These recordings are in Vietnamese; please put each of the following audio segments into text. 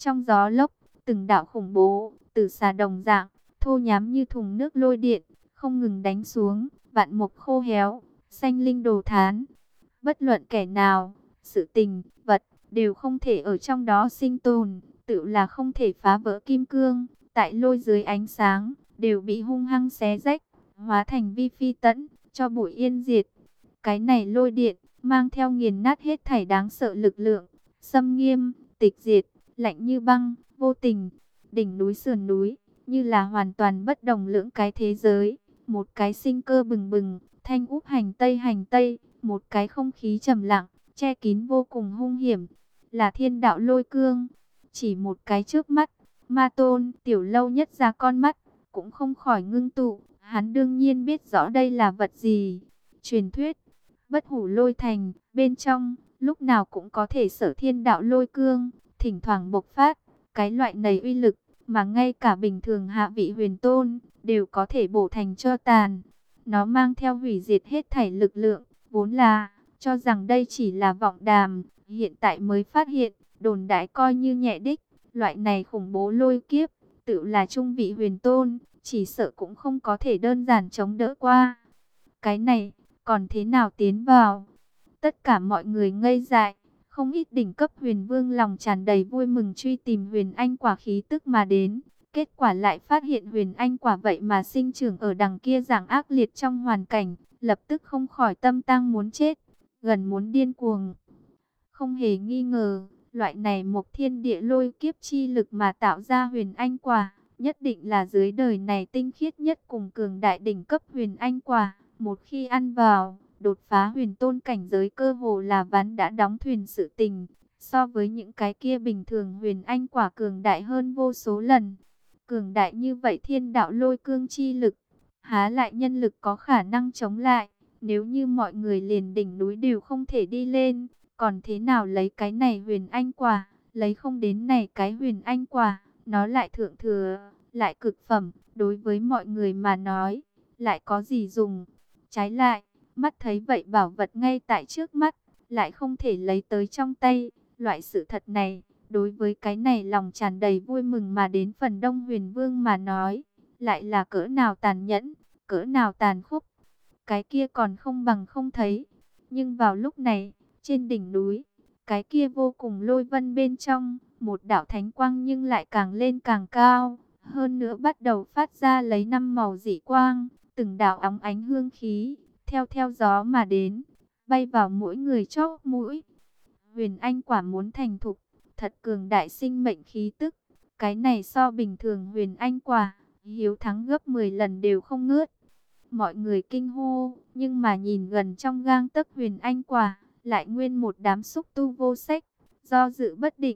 Trong gió lốc, từng đạo khủng bố, tử xà đồng dạng, thô nhám như thùng nước lôi điện, không ngừng đánh xuống, vạn mục khô héo, xanh linh đồ thán. Bất luận kẻ nào, sự tình, vật, đều không thể ở trong đó sinh tồn, tự là không thể phá vỡ kim cương, tại lôi dưới ánh sáng, đều bị hung hăng xé rách, hóa thành vi phi tẫn, cho bụi yên diệt. Cái này lôi điện, mang theo nghiền nát hết thảy đáng sợ lực lượng, xâm nghiêm, tịch diệt, lạnh như băng, vô tình, đỉnh núi sườn núi, như là hoàn toàn bất đồng lưỡng cái thế giới, một cái sinh cơ bừng bừng, thanh úp hành tây, một cái không khí trầm lặng, che kín vô cùng hung hiểm, là thiên đạo lôi cương. Chỉ một cái trước mắt, Ma Tôn, Tiểu Lâu nhất ra con mắt, cũng không khỏi ngưng tụ, hắn đương nhiên biết rõ đây là vật gì. Truyền thuyết, Bất Hủ Lôi Thành, bên trong, lúc nào cũng có thể sở thiên đạo lôi cương, thỉnh thoảng bộc phát, cái loại này uy lực, mà ngay cả bình thường hạ vị huyền tôn, đều có thể bổ thành tro tàn. Nó mang theo hủy diệt hết thảy lực lượng, vốn là, cho rằng đây chỉ là vọng đàm, hiện tại mới phát hiện, đồn đại coi như nhẹ đích, loại này khủng bố lôi kiếp, tự là trung vị huyền tôn, chỉ sợ cũng không có thể đơn giản chống đỡ qua. Cái này, còn thế nào tiến vào? Tất cả mọi người ngây dại, không ít đỉnh cấp huyền vương lòng tràn đầy vui mừng truy tìm huyền anh quả khí tức mà đến. Kết quả lại phát hiện huyền anh quả vậy mà sinh trưởng ở đằng kia dạng ác liệt trong hoàn cảnh, lập tức không khỏi tâm tang muốn chết, gần muốn điên cuồng. Không hề nghi ngờ, loại này một thiên địa lôi kiếp chi lực mà tạo ra huyền anh quả, nhất định là dưới đời này tinh khiết nhất cùng cường đại đỉnh cấp huyền anh quả. Một khi ăn vào, đột phá huyền tôn cảnh giới cơ hồ là ván đã đóng thuyền sự tình. So với những cái kia bình thường huyền anh quả cường đại hơn vô số lần. Cường đại như vậy thiên đạo lôi cương chi lực, há lại nhân lực có khả năng chống lại. Nếu như mọi người liền đỉnh núi đều không thể đi lên, còn thế nào lấy cái này huyền anh quả, lấy không đến này cái huyền anh quả, nó lại thượng thừa, lại cực phẩm, đối với mọi người mà nói, lại có gì dùng. Trái lại, mắt thấy vậy bảo vật ngay tại trước mắt, lại không thể lấy tới trong tay, loại sự thật này, đối với cái này lòng tràn đầy vui mừng mà đến phần đông huyền vương mà nói, lại là cỡ nào tàn nhẫn, cỡ nào tàn khốc. Cái kia còn không bằng không thấy, nhưng vào lúc này, trên đỉnh núi, cái kia vô cùng lôi vân bên trong, một đạo thánh quang nhưng lại càng lên càng cao, hơn nữa bắt đầu phát ra lấy 5 màu dị quang, từng đạo óng ánh hương khí, theo gió mà đến, bay vào mỗi người chóp mũi. Huyền anh quả muốn thành thục, thật cường đại sinh mệnh khí tức, cái này so bình thường huyền anh quả, hiếu thắng gấp 10 lần đều không ngớt. Mọi người kinh hô, nhưng mà nhìn gần trong gang tấc huyền anh quả, lại nguyên một đám xúc tu vô sách, do dự bất định.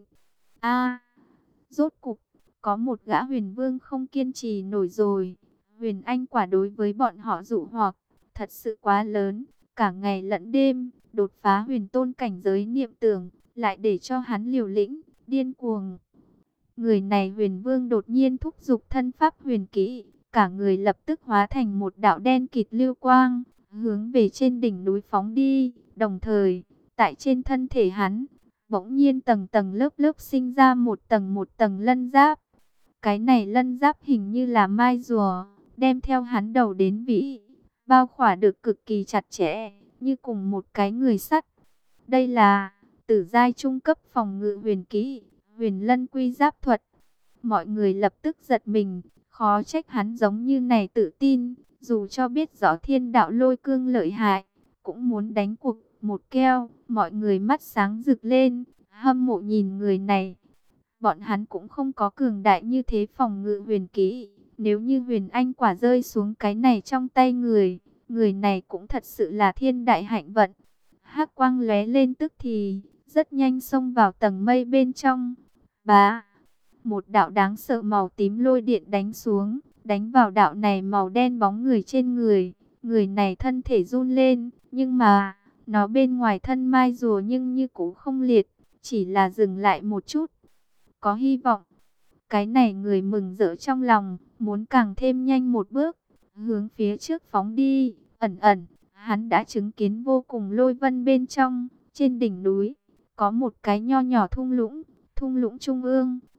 Rốt cục, có một gã huyền vương không kiên trì nổi rồi. Huyền anh quả đối với bọn họ dụ hoặc, thật sự quá lớn, cả ngày lẫn đêm, đột phá huyền tôn cảnh giới niệm tưởng, lại để cho hắn liều lĩnh, điên cuồng. Người này huyền vương đột nhiên thúc giục thân pháp huyền kỹ, cả người lập tức hóa thành một đạo đen kịt lưu quang, hướng về trên đỉnh núi phóng đi, đồng thời, tại trên thân thể hắn, bỗng nhiên tầng tầng lớp lớp sinh ra một tầng lân giáp. Cái này lân giáp hình như là mai rùa, đem theo hắn đầu đến vĩ, bao khỏa được cực kỳ chặt chẽ, như cùng một cái người sắt. Đây là tử giai trung cấp phòng ngự huyền kỹ, huyền lân quy giáp thuật. Mọi người lập tức giật mình, khó trách hắn giống như này tự tin, dù cho biết rõ thiên đạo lôi cương lợi hại, cũng muốn đánh cuộc một keo. Mọi người mắt sáng rực lên, hâm mộ nhìn người này. Bọn hắn cũng không có cường đại như thế phòng ngự huyền kỹ, nếu như huyền anh quả rơi xuống cái này trong tay người, người này cũng thật sự là thiên đại hạnh vận. Hắc quang lóe lên tức thì, rất nhanh xông vào tầng mây bên trong. Bá, một đạo đáng sợ màu tím lôi điện đánh xuống, đánh vào đạo này màu đen bóng người trên người. Người này thân thể run lên, nhưng mà, nó bên ngoài thân mai rùa nhưng như cũ không liệt, chỉ là dừng lại một chút. Có hy vọng. Cái này người mừng rỡ trong lòng, muốn càng thêm nhanh một bước, hướng phía trước phóng đi. Ẩn ẩn, hắn đã chứng kiến vô cùng lôi vân bên trong, trên đỉnh núi, có một cái nho nhỏ thung lũng trung ương,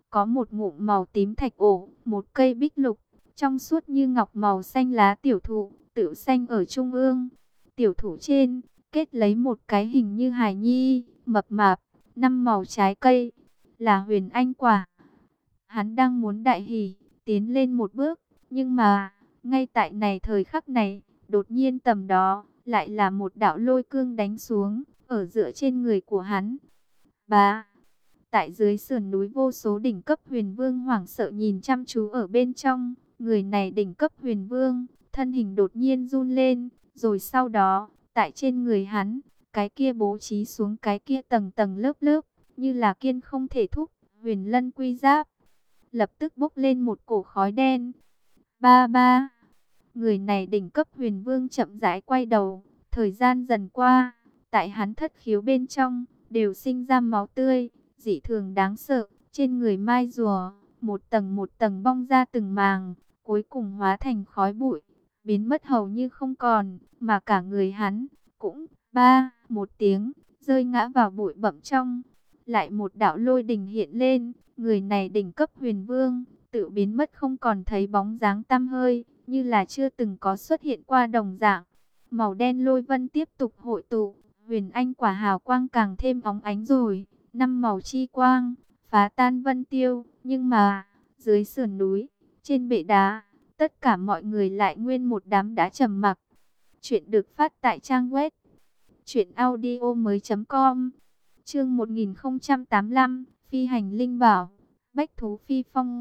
có một ngụm màu tím thạch ổ, một cây bích lục, trong suốt như ngọc màu xanh lá tiểu thụ, tựu xanh ở trung ương. Tiểu thụ trên, kết lấy một cái hình như hài nhi, mập mạp, 5 màu trái cây, là huyền anh quả. Hắn đang muốn đại hỉ, tiến lên một bước, nhưng mà, ngay tại này thời khắc này, đột nhiên tầm đó, lại là một đạo lôi cương đánh xuống, ở giữa trên người của hắn. Bá, tại dưới sườn núi vô số đỉnh cấp huyền vương hoảng sợ nhìn chăm chú ở bên trong, người này đỉnh cấp huyền vương, thân hình đột nhiên run lên, rồi sau đó, tại trên người hắn, cái kia bố trí xuống cái kia tầng tầng lớp lớp, như là kiên không thể thúc, huyền lân quy giáp, lập tức bốc lên một cổ khói đen. Ba ba, người này đỉnh cấp huyền vương chậm rãi quay đầu, thời gian dần qua, tại hắn thất khiếu bên trong, đều sinh ra máu tươi, dị thường đáng sợ, trên người mai rùa, một tầng bong ra từng màng, cuối cùng hóa thành khói bụi, biến mất hầu như không còn, mà cả người hắn, cũng, một tiếng, rơi ngã vào bụi bặm trong. Lại một đạo lôi đình hiện lên, người này đỉnh cấp huyền vương, tự biến mất không còn thấy bóng dáng tăm hơi, như là chưa từng có xuất hiện qua đồng dạng. Màu đen lôi vân tiếp tục hội tụ, huyền anh quả hào quang càng thêm óng ánh rồi, 5 màu chi quang, phá tan vân tiêu, nhưng mà, dưới sườn núi, trên bệ đá, tất cả mọi người lại nguyên một đám đã trầm mặc. Chuyện được phát tại trang web truyệnaudiomoi.com. Chương 1085, Phi hành linh bảo, Bách thú phi phong.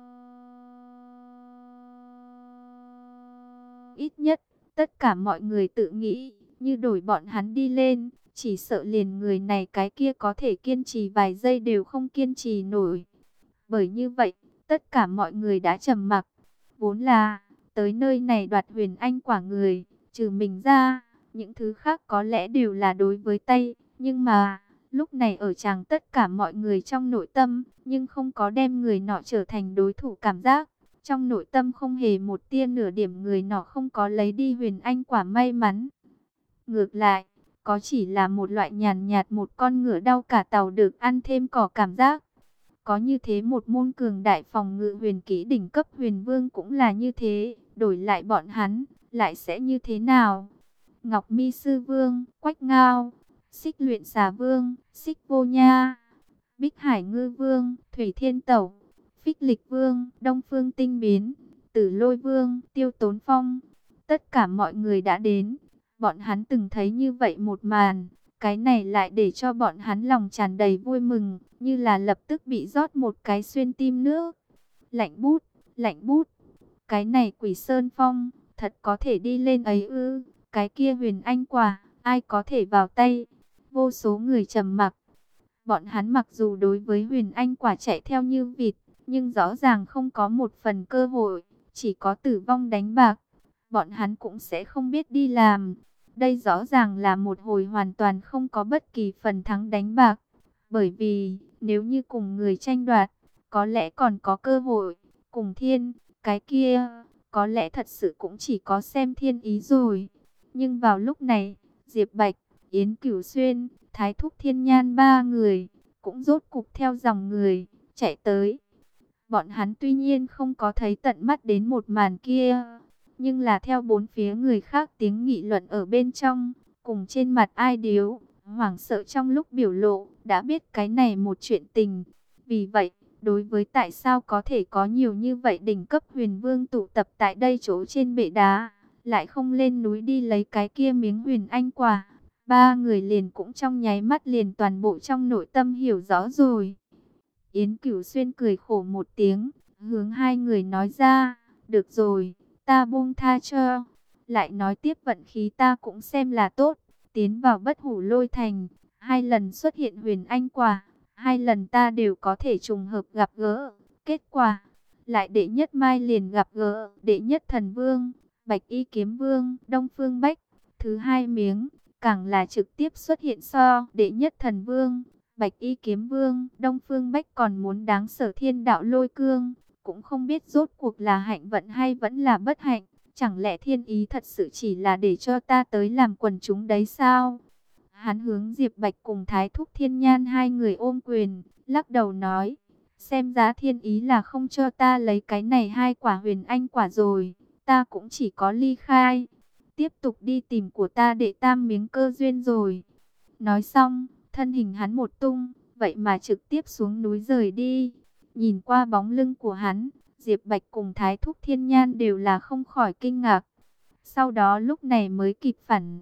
Ít nhất, tất cả mọi người tự nghĩ, như đổi bọn hắn đi lên, chỉ sợ liền người này cái kia có thể kiên trì vài giây đều không kiên trì nổi. Bởi như vậy, tất cả mọi người đã trầm mặc. Vốn là, tới nơi này đoạt huyền anh quả người, trừ mình ra, những thứ khác có lẽ đều là đối với Tây. Nhưng mà, lúc này ở chàng tất cả mọi người trong nội tâm, nhưng không có đem người nọ trở thành đối thủ cảm giác. Trong nội tâm không hề một tia nửa điểm người nọ không có lấy đi huyền anh quả may mắn. Ngược lại, có chỉ là một loại nhàn nhạt một con ngựa đau cả tàu được ăn thêm cỏ cảm giác. Có như thế một môn cường đại phòng ngự huyền kỹ đỉnh cấp huyền vương cũng là như thế, đổi lại bọn hắn, lại sẽ như thế nào? Ngọc Mi Sư Vương, Quách Ngao, Xích Luyện Xà Vương, Xích Vô Nha, Bích Hải Ngư Vương, Thủy Thiên Tẩu, Phích Lịch Vương, Đông Phương Tinh Biến, Tử Lôi Vương, Tiêu Tốn Phong. Tất cả mọi người đã đến, bọn hắn từng thấy như vậy một màn. Cái này lại để cho bọn hắn lòng tràn đầy vui mừng, như là lập tức bị rót một cái xuyên tim nước. Lạnh bút, lạnh bút. Cái này Quỷ Sơn Phong, thật có thể đi lên ấy ư? Cái kia huyền anh quả, ai có thể vào tay? Vô số người trầm mặc. Bọn hắn mặc dù đối với huyền anh quả chạy theo như vịt, nhưng rõ ràng không có một phần cơ hội, chỉ có tử vong đánh bạc. Bọn hắn cũng sẽ không biết đi làm. Đây rõ ràng là một hồi hoàn toàn không có bất kỳ phần thắng đánh bạc. Bởi vì, nếu như cùng người tranh đoạt, có lẽ còn có cơ hội. Cùng thiên, cái kia, có lẽ thật sự cũng chỉ có xem thiên ý rồi. Nhưng vào lúc này, Diệp Bạch, Yến Cửu Xuyên, Thái Thúc Thiên Nhan ba người, cũng rốt cục theo dòng người, chạy tới. Bọn hắn tuy nhiên không có thấy tận mắt đến một màn kia, nhưng là theo bốn phía người khác tiếng nghị luận ở bên trong, cùng trên mặt ai điếu, hoảng sợ trong lúc biểu lộ, đã biết cái này một chuyện tình. Vì vậy, đối với tại sao có thể có nhiều như vậy đỉnh cấp huyền vương tụ tập tại đây chỗ trên bệ đá, lại không lên núi đi lấy cái kia miếng huyền anh quả, ba người liền cũng trong nháy mắt liền toàn bộ trong nội tâm hiểu rõ rồi. Yến Cửu Xuyên cười khổ một tiếng, hướng hai người nói ra, được rồi, ta buông tha cho. Lại nói tiếp vận khí ta cũng xem là tốt, tiến vào Bất Hủ Lôi Thành, 2 lần xuất hiện huyền anh quả, 2 lần ta đều có thể trùng hợp gặp gỡ. Kết quả, lại đệ nhất mai liền gặp gỡ đệ nhất thần vương, Bạch Y Kiếm Vương, Đông Phương Bách. Thứ hai miếng, càng là trực tiếp xuất hiện so đệ nhất thần vương, Bạch Y Kiếm Vương, Đông Phương Bách còn muốn đáng sở thiên đạo lôi cương. Cũng không biết rốt cuộc là hạnh vận hay vẫn là bất hạnh. Chẳng lẽ thiên ý thật sự chỉ là để cho ta tới làm quần chúng đấy sao? Hắn hướng Diệp Bạch cùng Thái Thúc Thiên Nhan hai người ôm quyền, lắc đầu nói. Xem ra thiên ý là không cho ta lấy cái này 2 quả huyền anh quả rồi. Ta cũng chỉ có ly khai. Tiếp tục đi tìm của ta đệ tam miếng cơ duyên rồi. Nói xong, thân hình hắn một tung, vậy mà trực tiếp xuống núi rời đi. Nhìn qua bóng lưng của hắn, Diệp Bạch cùng Thái Thúc Thiên Nhan đều là không khỏi kinh ngạc. Sau đó lúc này mới kịp phản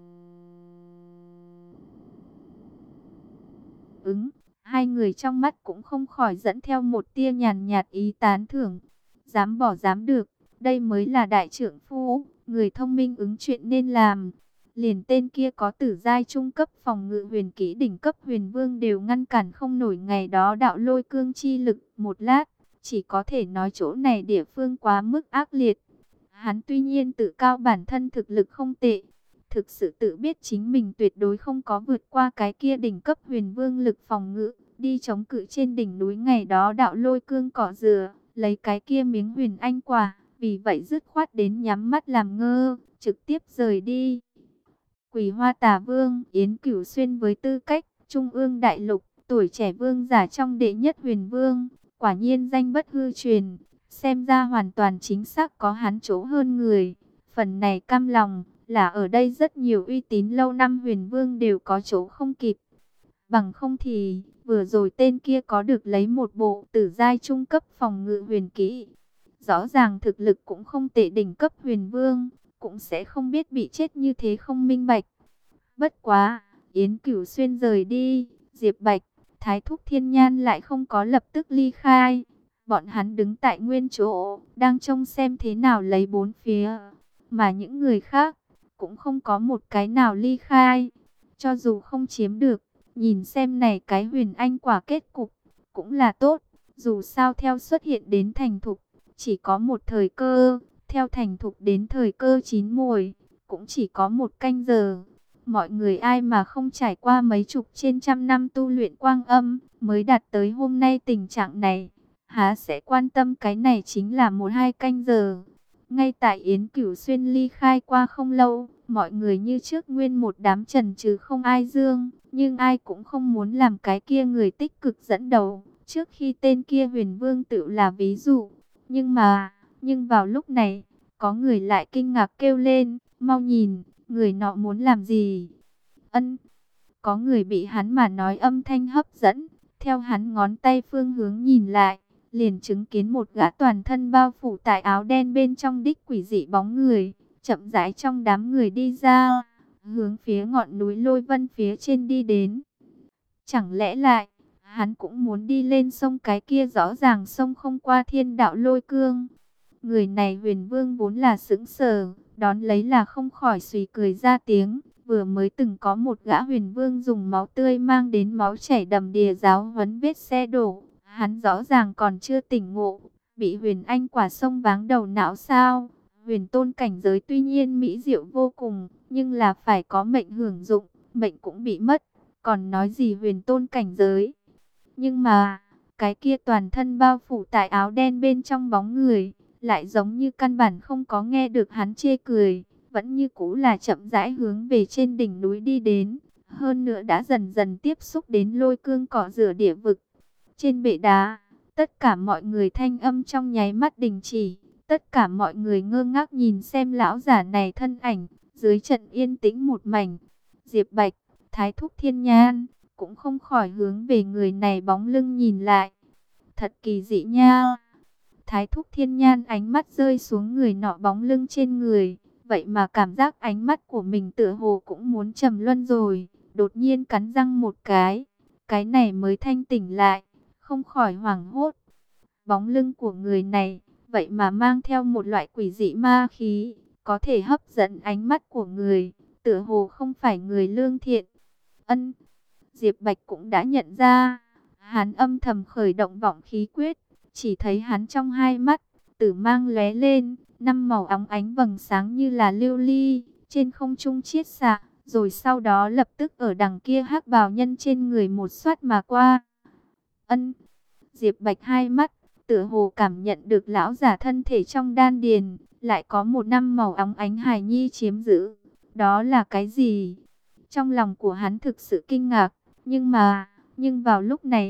ứng. Hai người trong mắt cũng không khỏi dẫn theo một tia nhàn nhạt ý tán thưởng. Dám bỏ dám được, đây mới là đại trượng phu, người thông minh ứng chuyện nên làm. Liền tên kia có tử giai trung cấp phòng ngự huyền kỹ đỉnh cấp huyền vương đều ngăn cản không nổi ngày đó đạo lôi cương chi lực một lát. Chỉ có thể nói chỗ này địa phương quá mức ác liệt. Hắn tuy nhiên tự cao bản thân thực lực không tệ, thực sự tự biết chính mình tuyệt đối không có vượt qua cái kia đỉnh cấp huyền vương lực phòng ngự, đi chống cự trên đỉnh núi ngày đó đạo lôi cương cỏ dừa, lấy cái kia miếng huyền anh quả, vì vậy dứt khoát đến nhắm mắt làm ngơ, trực tiếp rời đi. Quỳ Hoa Tà Vương Yến Cửu Xuyên với tư cách Trung ương đại lục, tuổi trẻ vương giả trong đệ nhất huyền vương, quả nhiên danh bất hư truyền, xem ra hoàn toàn chính xác có hắn chỗ hơn người. Phần này cam lòng là ở đây rất nhiều uy tín lâu năm huyền vương đều có chỗ không kịp. Bằng không thì, vừa rồi tên kia có được lấy một bộ tử giai trung cấp phòng ngự huyền kỹ. Rõ ràng thực lực cũng không tệ, đỉnh cấp huyền vương, cũng sẽ không biết bị chết như thế không minh bạch. Bất quá, Yến Cửu Xuyên rời đi, Diệp Bạch, Thái Thúc Thiên Nhan lại không có lập tức ly khai. Bọn hắn đứng tại nguyên chỗ, đang trông xem thế nào lấy bốn phía. Mà những người khác, cũng không có một cái nào ly khai. Cho dù không chiếm được, nhìn xem này cái huyền anh quả kết cục, cũng là tốt. Dù sao theo xuất hiện đến thành thục, chỉ có một thời cơ. Theo thành thục đến thời cơ chín muồi, cũng chỉ có một canh giờ. Mọi người ai mà không trải qua mấy chục trên trăm năm tu luyện quang âm, mới đạt tới hôm nay tình trạng này, há sẽ quan tâm cái này chính là 1-2 canh giờ. Ngay tại Yến Cửu Xuyên ly khai qua không lâu, mọi người như trước nguyên một đám trần trừ không ai dương, nhưng ai cũng không muốn làm cái kia người tích cực dẫn đầu, trước khi tên kia huyền vương tự là ví dụ. Nhưng vào lúc này, có người lại kinh ngạc kêu lên, mau nhìn, người nọ muốn làm gì? Ân, có người bị hắn mà nói âm thanh hấp dẫn, theo hắn ngón tay phương hướng nhìn lại, liền chứng kiến một gã toàn thân bao phủ tại áo đen bên trong đích quỷ dị bóng người, chậm rãi trong đám người đi ra, hướng phía ngọn núi Lôi Vân phía trên đi đến. Chẳng lẽ lại, hắn cũng muốn đi lên sông, cái kia rõ ràng sông không qua thiên đạo lôi cương. Người này huyền vương vốn là sững sờ, đón lấy là không khỏi suy cười ra tiếng. Vừa mới từng có một gã huyền vương dùng máu tươi mang đến máu chảy đầm đìa giáo huấn vết xe đổ. Hắn rõ ràng còn chưa tỉnh ngộ, bị huyền anh quả sông váng đầu não sao. Huyền tôn cảnh giới tuy nhiên mỹ diệu vô cùng, nhưng là phải có mệnh hưởng dụng, mệnh cũng bị mất. Còn nói gì huyền tôn cảnh giới. Nhưng mà, cái kia toàn thân bao phủ tại áo đen bên trong bóng người, lại giống như căn bản không có nghe được hắn chê cười, vẫn như cũ là chậm rãi hướng về trên đỉnh núi đi đến. Hơn nữa đã dần dần tiếp xúc đến lôi cương cỏ rửa địa vực. Trên bệ đá, tất cả mọi người thanh âm trong nháy mắt đình chỉ. Tất cả mọi người ngơ ngác nhìn xem lão giả này thân ảnh, dưới trận yên tĩnh một mảnh. Diệp Bạch, Thái Thúc Thiên Nhan, cũng không khỏi hướng về người này bóng lưng nhìn lại. Thật kỳ dị nha. Thái Thúc Thiên Nhan ánh mắt rơi xuống người nọ bóng lưng trên người. Vậy mà cảm giác ánh mắt của mình tựa hồ cũng muốn trầm luân rồi. Đột nhiên cắn răng một cái này mới thanh tỉnh lại, không khỏi hoảng hốt. Bóng lưng của người này, vậy mà mang theo một loại quỷ dị ma khí, có thể hấp dẫn ánh mắt của người, tựa hồ không phải người lương thiện. Ân, Diệp Bạch cũng đã nhận ra, hắn âm thầm khởi động vọng khí quyết, chỉ thấy hắn trong hai mắt, tử mang lóe lên, 5 màu óng ánh vầng sáng như là lưu ly, trên không trung chiết xạ, rồi sau đó lập tức ở đằng kia hắc bào nhân trên người một xoát mà qua. Ân, Diệp Bạch hai mắt, tựa hồ cảm nhận được lão giả thân thể trong đan điền, lại có một 5 màu óng ánh hài nhi chiếm giữ. Đó là cái gì? Trong lòng của hắn thực sự kinh ngạc, nhưng vào lúc này,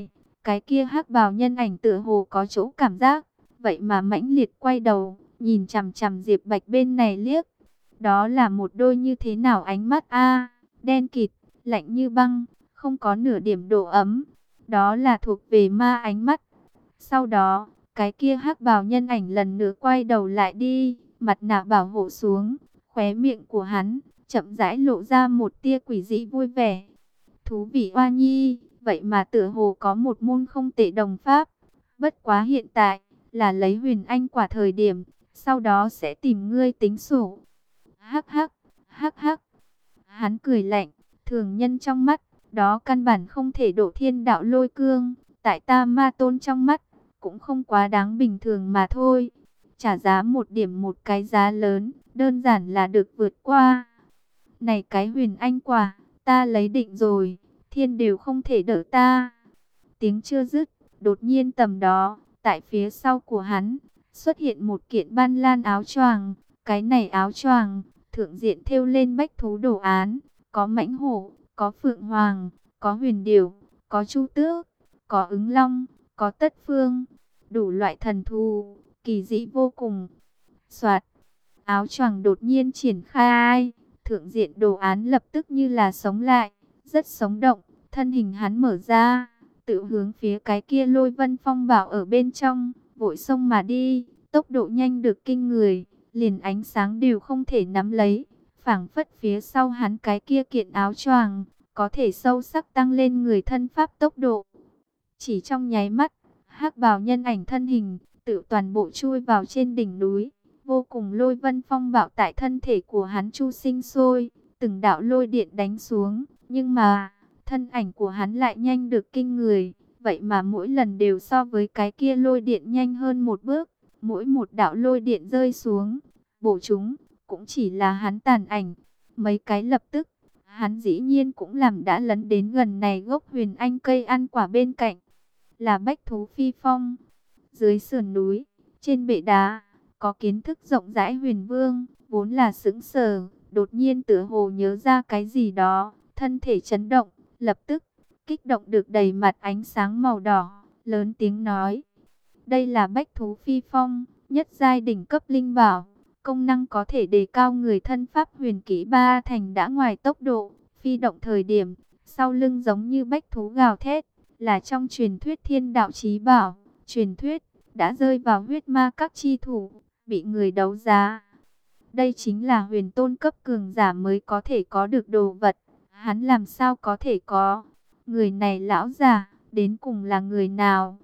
Cái kia hắc bào nhân ảnh tựa hồ có chỗ cảm giác, vậy mà mãnh liệt quay đầu, nhìn chằm chằm Diệp Bạch bên này liếc. Đó là một đôi như thế nào ánh mắt a, đen kịt, lạnh như băng, không có nửa điểm độ ấm. Đó là thuộc về ma ánh mắt. Sau đó, cái kia hắc bào nhân ảnh lần nữa quay đầu lại đi, mặt nạ bảo hộ xuống, khóe miệng của hắn chậm rãi lộ ra một tia quỷ dị vui vẻ. Thú vị oa nhi, vậy mà tựa hồ có một môn không tệ đồng pháp. Bất quá hiện tại là lấy huyền anh quả thời điểm, sau đó sẽ tìm ngươi tính sổ. Hắc hắc, hắc hắc. Hắn cười lạnh, thường nhân trong mắt, đó căn bản không thể độ thiên đạo lôi cương. Tại ta ma tôn trong mắt, cũng không quá đáng bình thường mà thôi. Trả giá một điểm một cái giá lớn, đơn giản là được vượt qua. Này cái huyền anh quả, ta lấy định rồi, thiên đều không thể đỡ ta. Tiếng chưa dứt, đột nhiên tầm đó, tại phía sau của hắn, xuất hiện một kiện ban lan áo choàng. Cái này áo choàng, thượng diện thêu lên bách thú đồ án, có mãnh hổ, có phượng hoàng, có huyền điểu, có chu tước, có ứng long, có tất phương, đủ loại thần thú, kỳ dị vô cùng. Soạt, áo choàng đột nhiên triển khai, thượng diện đồ án lập tức như là sống lại, rất sống động, thân hình hắn mở ra, tự hướng phía cái kia Lôi Vân Phong bảo ở bên trong, vội xông mà đi, tốc độ nhanh được kinh người, liền ánh sáng đều không thể nắm lấy, phảng phất phía sau hắn cái kia kiện áo choàng có thể sâu sắc tăng lên người thân pháp tốc độ. Chỉ trong nháy mắt, hắc bào nhân ảnh thân hình tự toàn bộ chui vào trên đỉnh núi, vô cùng lôi vân phong bạo tại thân thể của hắn chu sinh sôi, từng đạo lôi điện đánh xuống, nhưng mà thân ảnh của hắn lại nhanh được kinh người, vậy mà mỗi lần đều so với cái kia lôi điện nhanh hơn một bước, mỗi một đạo lôi điện rơi xuống, bổ chúng cũng chỉ là hắn tàn ảnh, mấy cái lập tức, hắn dĩ nhiên cũng làm đã lấn đến gần này gốc huyền anh cây ăn quả bên cạnh, là bách thú phi phong. Dưới sườn núi, trên bệ đá, có kiến thức rộng rãi Huyền Vương, vốn là sững sờ, đột nhiên tựa hồ nhớ ra cái gì đó, thân thể chấn động, lập tức, kích động được đầy mặt ánh sáng màu đỏ, lớn tiếng nói. Đây là bách thú phi phong, nhất giai đỉnh cấp linh bảo, công năng có thể đề cao người thân pháp huyền kỹ ba thành đã ngoài tốc độ, phi động thời điểm, sau lưng giống như bách thú gào thét, là trong truyền thuyết thiên đạo chí bảo, truyền thuyết đã rơi vào huyết ma các chi thủ, bị người đấu giá. Đây chính là huyền tôn cấp cường giả mới có thể có được đồ vật, hắn làm sao có thể có? Người này lão già, đến cùng là người nào?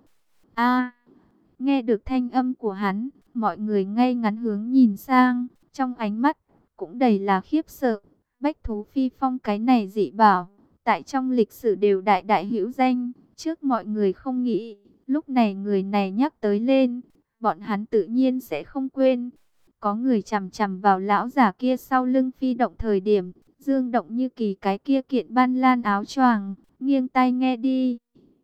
A, nghe được thanh âm của hắn, mọi người ngay ngắn hướng nhìn sang, trong ánh mắt cũng đầy là khiếp sợ. Bách thú phi phong cái này dị bảo, tại trong lịch sử đều đại đại hữu danh, trước mọi người không nghĩ, lúc này người này nhắc tới lên, bọn hắn tự nhiên sẽ không quên. Có người chằm chằm vào lão giả kia sau lưng phi động thời điểm, dương động như kỳ cái kia kiện ban lan áo choàng, nghiêng tai nghe đi.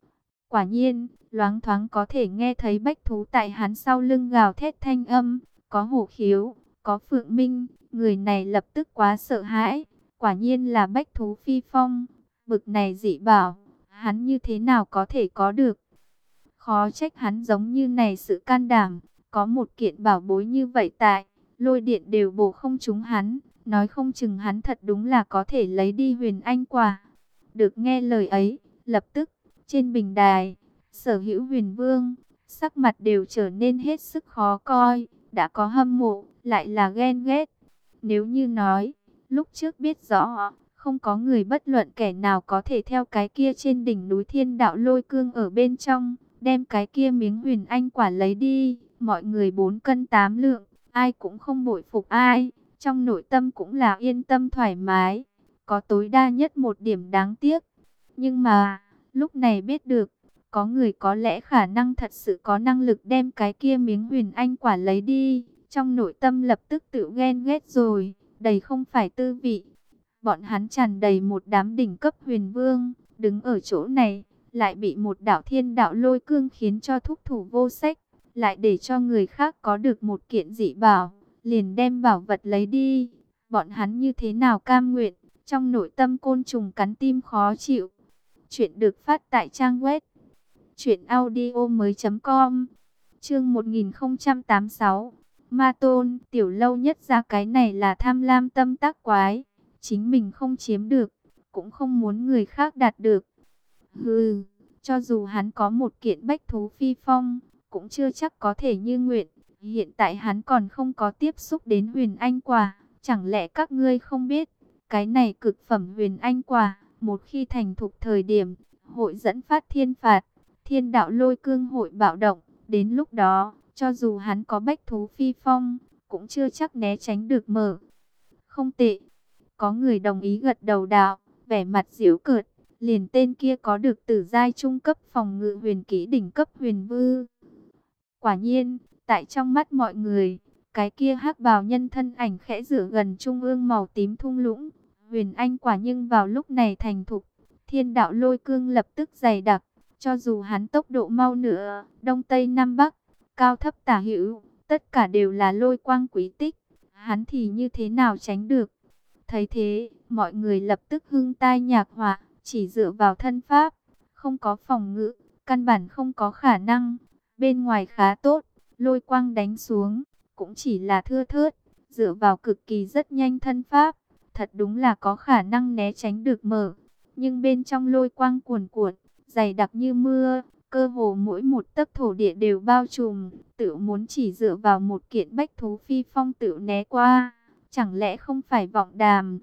Quả nhiên, loáng thoáng có thể nghe thấy bách thú tại hắn sau lưng gào thét thanh âm, có hổ khiếu, có phượng minh, người này lập tức quá sợ hãi, quả nhiên là bách thú phi phong, bực này dị bảo, hắn như thế nào có thể có được. Khó trách hắn giống như này sự can đảm, có một kiện bảo bối như vậy tại, lôi điện đều bổ không trúng hắn, nói không chừng hắn thật đúng là có thể lấy đi huyền anh quả. Được nghe lời ấy, lập tức, trên bình đài, sở hữu huyền vương, sắc mặt đều trở nên hết sức khó coi, đã có hâm mộ, lại là ghen ghét. Nếu như nói, lúc trước biết rõ, không có người bất luận kẻ nào có thể theo cái kia trên đỉnh núi thiên đạo lôi cương ở bên trong, đem cái kia miếng huyền anh quả lấy đi, mọi người 4 cân 8 lượng, ai cũng không bội phục ai, trong nội tâm cũng là yên tâm thoải mái, có tối đa nhất một điểm đáng tiếc. Nhưng mà, lúc này biết được, có người có lẽ khả năng thật sự có năng lực đem cái kia miếng huyền anh quả lấy đi, trong nội tâm lập tức tự ghen ghét rồi, đầy không phải tư vị. Bọn hắn tràn đầy một đám đỉnh cấp huyền vương, đứng ở chỗ này, lại bị một đạo thiên đạo lôi cương khiến cho thúc thủ vô sách, lại để cho người khác có được một kiện dị bảo, liền đem bảo vật lấy đi. Bọn hắn như thế nào cam nguyện, trong nội tâm côn trùng cắn tim khó chịu. Chuyện được phát tại trang web Chuyện audio mới.com. Chương 1086. Ma Tôn, tiểu lâu nhất ra cái này là tham lam tâm tác quái, chính mình không chiếm được, cũng không muốn người khác đạt được. Hừ, cho dù hắn có một kiện bách thú phi phong, cũng chưa chắc có thể như nguyện. Hiện tại hắn còn không có tiếp xúc đến huyền anh quả, chẳng lẽ các ngươi không biết, cái này cực phẩm huyền anh quả, một khi thành thục thời điểm, hội dẫn phát thiên phạt, thiên đạo lôi cương hội bạo động, đến lúc đó, cho dù hắn có bách thú phi phong, cũng chưa chắc né tránh được mở. Không tệ, có người đồng ý gật đầu đạo, vẻ mặt giễu cợt, liền tên kia có được tử giai trung cấp phòng ngự huyền kỹ đỉnh cấp huyền vư. Quả nhiên, tại trong mắt mọi người, cái kia hắc bào nhân thân ảnh khẽ dựa gần trung ương màu tím thung lũng, huyền anh quả nhưng vào lúc này thành thục, thiên đạo lôi cương lập tức dày đặc, cho dù hắn tốc độ mau nữa, đông tây nam bắc, cao thấp tả hữu, tất cả đều là lôi quang quý tích, hắn thì như thế nào tránh được. Thấy thế, mọi người lập tức hưng tai nhạc họa, chỉ dựa vào thân pháp, không có phòng ngự, căn bản không có khả năng. Bên ngoài khá tốt, lôi quang đánh xuống, cũng chỉ là thưa thớt, dựa vào cực kỳ rất nhanh thân pháp, thật đúng là có khả năng né tránh được mở. Nhưng bên trong lôi quang cuồn cuộn, dày đặc như mưa, cơ hồ mỗi một tấc thổ địa đều bao trùm, tự muốn chỉ dựa vào một kiện bách thú phi phong tự né qua, chẳng lẽ không phải vọng đàm?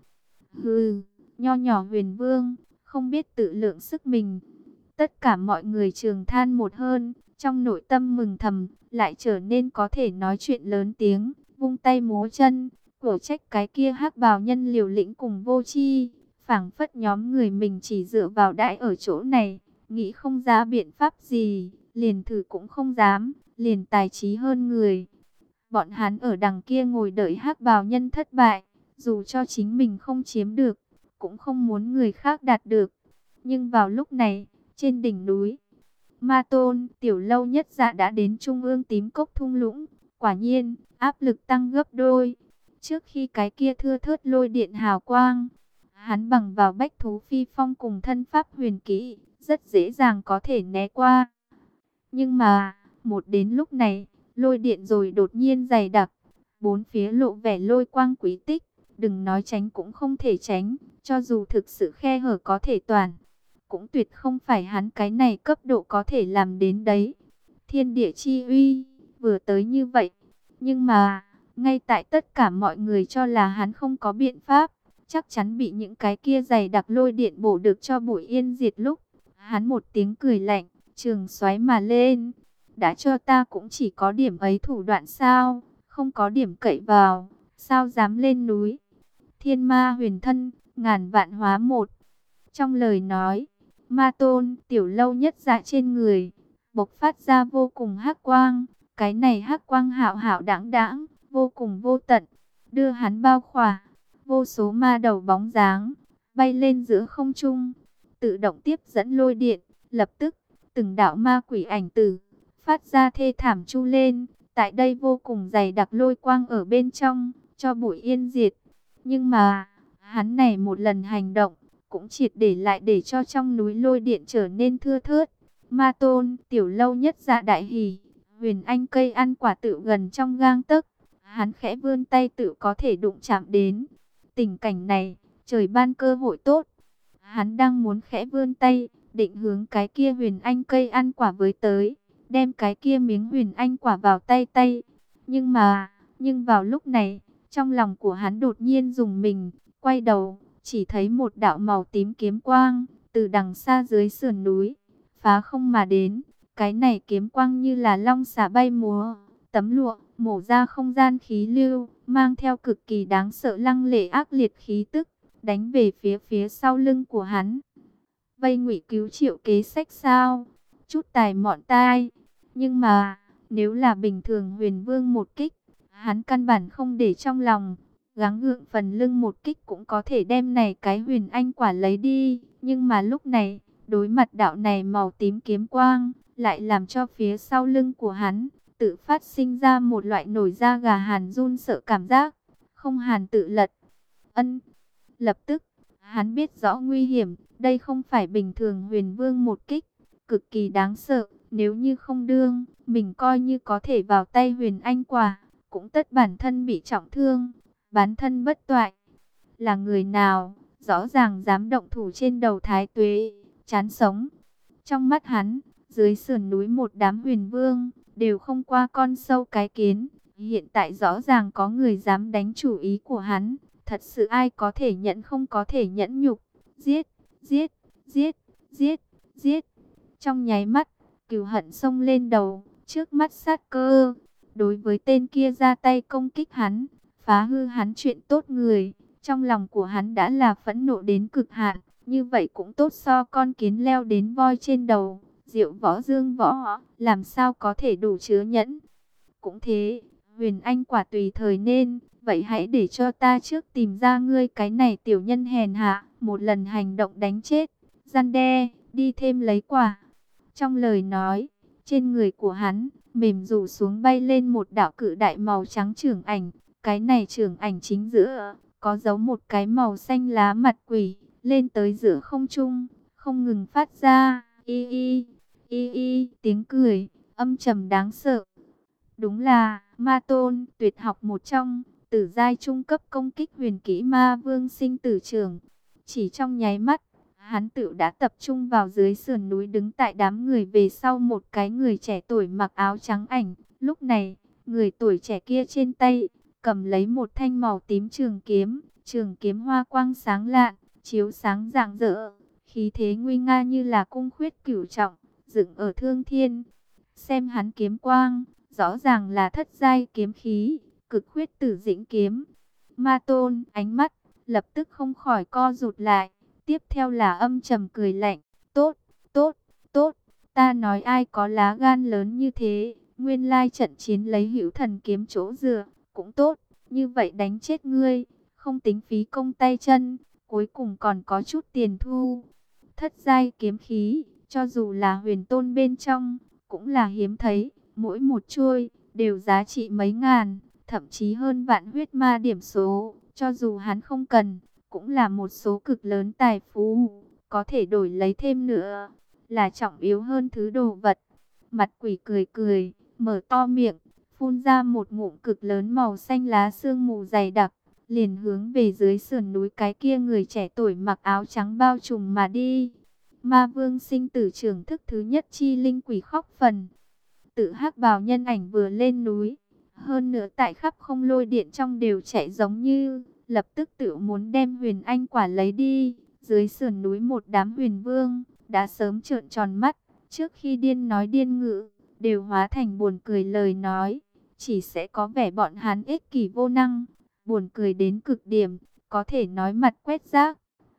Hừ, nho nhỏ huyền vương, không biết tự lượng sức mình. Tất cả mọi người trường than một hơn, trong nội tâm mừng thầm, lại trở nên có thể nói chuyện lớn tiếng, vung tay múa chân, cổ trách cái kia hắc bào nhân liều lĩnh cùng vô tri, phảng phất nhóm người mình chỉ dựa vào đại ở chỗ này, nghĩ không ra biện pháp gì, liền thử cũng không dám, liền tài trí hơn người. Bọn hắn ở đằng kia ngồi đợi hắc bào nhân thất bại, dù cho chính mình không chiếm được, cũng không muốn người khác đạt được. Nhưng vào lúc này, trên đỉnh núi, Ma Tôn, tiểu lâu nhất dạ đã đến trung ương tím cốc thung lũng. Quả nhiên, áp lực tăng gấp đôi. Trước khi cái kia thưa thớt lôi điện hào quang, hắn bằng vào bách thú phi phong cùng thân pháp huyền kỹ, rất dễ dàng có thể né qua. Nhưng mà, một đến lúc này, lôi điện rồi đột nhiên dày đặc, bốn phía lộ vẻ lôi quang quý tích, đừng nói tránh cũng không thể tránh, cho dù thực sự khe hở có thể toàn, cũng tuyệt không phải hắn cái này cấp độ có thể làm đến đấy. Thiên địa chi uy, vừa tới như vậy, nhưng mà, ngay tại tất cả mọi người cho là hắn không có biện pháp, chắc chắn bị những cái kia dày đặc lôi điện bổ được cho bụi yên diệt lúc, hắn một tiếng cười lạnh, trường xoáy mà lên. Đã cho ta cũng chỉ có điểm ấy thủ đoạn sao, không có điểm cậy vào, sao dám lên núi. Thiên ma huyền thân, ngàn vạn hóa một. Trong lời nói, Ma Tôn, tiểu lâu nhất dạ trên người, bộc phát ra vô cùng hắc quang. Cái này hắc quang hạo hạo đãng đãng, vô cùng vô tận, đưa hắn bao khỏa. Vô số ma đầu bóng dáng, bay lên giữa không trung, tự động tiếp dẫn lôi điện, lập tức, từng đạo ma quỷ ảnh tử phát ra thê thảm chu lên, tại đây vô cùng dày đặc lôi quang ở bên trong, cho bụi yên diệt. Nhưng mà, hắn này một lần hành động, cũng triệt để lại để cho trong núi lôi điện trở nên thưa thớt. Ma Tôn, tiểu lâu nhất dạ đại hỉ, huyền anh cây ăn quả tự gần trong gang tấc, hắn khẽ vươn tay tự có thể đụng chạm đến. Tình cảnh này, trời ban cơ hội tốt. Hắn đang muốn khẽ vươn tay, định hướng cái kia huyền anh cây ăn quả với tới, đem cái kia miếng huyền anh quả vào tay. Nhưng vào lúc này, trong lòng của hắn đột nhiên rùng mình, quay đầu, chỉ thấy một đạo màu tím kiếm quang, từ đằng xa dưới sườn núi, phá không mà đến. Cái này kiếm quang như là long xà bay múa, tấm lụa, mổ ra không gian khí lưu, mang theo cực kỳ đáng sợ lăng lệ ác liệt khí tức, đánh về phía sau lưng của hắn. Vây Ngụy Cứu Triệu kế sách sao? Chút tài mọn tai. Nhưng mà, nếu là bình thường huyền vương một kích, hắn căn bản không để trong lòng, gắng gượng phần lưng một kích cũng có thể đem này cái huyền anh quả lấy đi. Nhưng mà lúc này, đối mặt đạo này màu tím kiếm quang, lại làm cho phía sau lưng của hắn tự phát sinh ra một loại nổi da gà hàn run sợ cảm giác, không hàn tự lật. Lập tức, hắn biết rõ nguy hiểm, đây không phải bình thường huyền vương một kích, cực kỳ đáng sợ. Nếu như không đương, mình coi như có thể vào tay Huyền Anh Quả, cũng tất bản thân bị trọng thương, bán thân bất toại. Là người nào, rõ ràng dám động thủ trên đầu Thái Tuế, chán sống. Trong mắt hắn, dưới sườn núi một đám huyền vương, đều không qua con sâu cái kiến. Hiện tại rõ ràng có người dám đánh chủ ý của hắn. Thật sự ai có thể nhẫn không có thể nhẫn nhục. Giết, giết, giết, giết, giết. Trong nháy mắt, cừu hận xông lên đầu, trước mắt sát cơ. Đối với tên kia ra tay công kích hắn, phá hư hắn chuyện tốt người, trong lòng của hắn đã là phẫn nộ đến cực hạn. Như vậy cũng tốt so con kiến leo đến voi trên đầu. Diệu võ dương võ, làm sao có thể đủ chứa nhẫn. Cũng thế, Huyền Anh Quả tùy thời nên, vậy hãy để cho ta trước tìm ra ngươi cái này tiểu nhân hèn hạ, một lần hành động đánh chết, gian đe, đi thêm lấy quả. Trong lời nói, trên người của hắn, mềm rủ xuống bay lên một đạo cự đại màu trắng chưởng ảnh. Cái này chưởng ảnh chính giữa, có dấu một cái màu xanh lá mặt quỷ, lên tới giữa không trung, không ngừng phát ra, tiếng cười, âm trầm đáng sợ. Đúng là, ma tôn, tuyệt học một trong, tử giai trung cấp công kích huyền kỹ ma vương sinh tử trường. Chỉ trong nháy mắt, hắn tự đã tập trung vào dưới sườn núi đứng tại đám người về sau một cái người trẻ tuổi mặc áo trắng ảnh. Lúc này, người tuổi trẻ kia trên tay, cầm lấy một thanh màu tím trường kiếm hoa quang sáng lạn, chiếu sáng rạng rỡ, khí thế nguy nga như là cung khuyết cửu trọng, dựng ở thương thiên. Xem hắn kiếm quang, rõ ràng là thất giai kiếm khí, cực khuyết tử dĩnh kiếm. Ma tôn, ánh mắt, lập tức không khỏi co rụt lại, tiếp theo là âm trầm cười lạnh, tốt, tốt, tốt, ta nói ai có lá gan lớn như thế, nguyên lai trận chiến lấy hữu thần kiếm chỗ dựa, cũng tốt, như vậy đánh chết ngươi, không tính phí công tay chân, cuối cùng còn có chút tiền thu. Thất giai kiếm khí, cho dù là huyền tôn bên trong, cũng là hiếm thấy, mỗi một chuôi đều giá trị mấy ngàn, thậm chí hơn vạn huyết ma điểm số, cho dù hắn không cần, cũng là một số cực lớn tài phú, có thể đổi lấy thêm nữa, là trọng yếu hơn thứ đồ vật. Mặt quỷ cười cười, mở to miệng, phun ra một ngụm cực lớn màu xanh lá sương mù dày đặc, liền hướng về dưới sườn núi cái kia người trẻ tuổi mặc áo trắng bao trùm mà đi. Ma vương sinh tử trưởng thức thứ nhất chi linh quỷ khóc phần. Tự hắc bào nhân ảnh vừa lên núi, hơn nữa tại khắp không lôi điện trong đều chạy giống như, lập tức tự muốn đem Huyền Anh Quả lấy đi. Dưới sườn núi một đám huyền vương, đã sớm trợn tròn mắt, trước khi điên nói điên ngữ, đều hóa thành buồn cười lời nói. Chỉ sẽ có vẻ bọn hắn ích kỷ vô năng, buồn cười đến cực điểm, có thể nói mặt quét rác.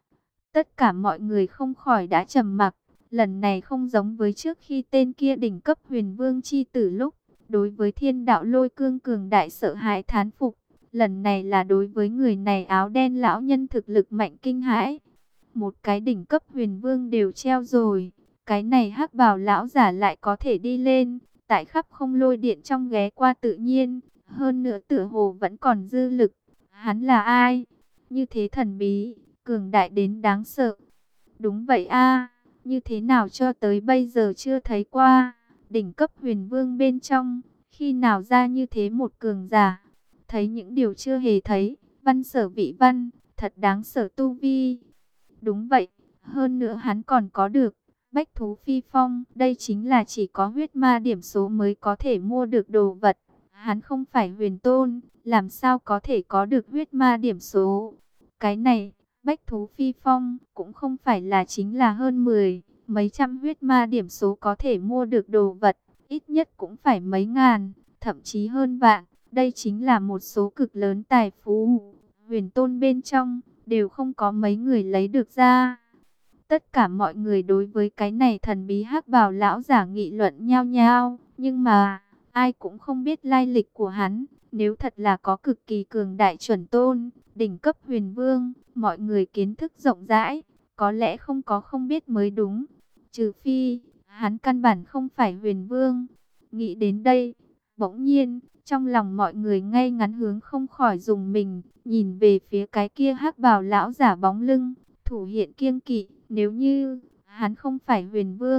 Tất cả mọi người không khỏi đã trầm mặc. Lần này không giống với trước khi tên kia đỉnh cấp huyền vương chi tử lúc, đối với thiên đạo lôi cương cường đại sợ hãi thán phục. Lần này là đối với người này áo đen lão nhân thực lực mạnh kinh hãi. Một cái đỉnh cấp huyền vương đều treo rồi, cái này hắc bào lão giả lại có thể đi lên, tại khắp không lôi điện trong ghé qua tự nhiên, hơn nữa tựa hồ vẫn còn dư lực. Hắn là ai? Như thế thần bí, cường đại đến đáng sợ. Đúng vậy a, như thế nào cho tới bây giờ chưa thấy qua. Đỉnh cấp huyền vương bên trong, khi nào ra như thế một cường giả. Thấy những điều chưa hề thấy, văn sở vị văn, thật đáng sợ tu vi. Đúng vậy, hơn nữa hắn còn có được bách thú phi phong. Đây chính là chỉ có huyết ma điểm số mới có thể mua được đồ vật. Hắn không phải huyền tôn, làm sao có thể có được huyết ma điểm số. Cái này, bách thú phi phong, cũng không phải là chính là hơn 10, mấy trăm huyết ma điểm số có thể mua được đồ vật. Ít nhất cũng phải mấy ngàn, thậm chí hơn vạn. Đây chính là một số cực lớn tài phú. Huyền tôn bên trong, đều không có mấy người lấy được ra. Tất cả mọi người đối với cái này thần bí hắc bào lão giả nghị luận nhao nhao. Nhưng mà, ai cũng không biết lai lịch của hắn. Nếu thật là có cực kỳ cường đại chuẩn tôn, đỉnh cấp huyền vương, mọi người kiến thức rộng rãi, có lẽ không có không biết mới đúng. Trừ phi, hắn căn bản không phải huyền vương. Nghĩ đến đây, bỗng nhiên, trong lòng mọi người ngay ngắn hướng không khỏi dùng mình, nhìn về phía cái kia hắc bào lão giả bóng lưng, thủ hiện kiêng kỵ. Nếu như hắn không phải huyền vương,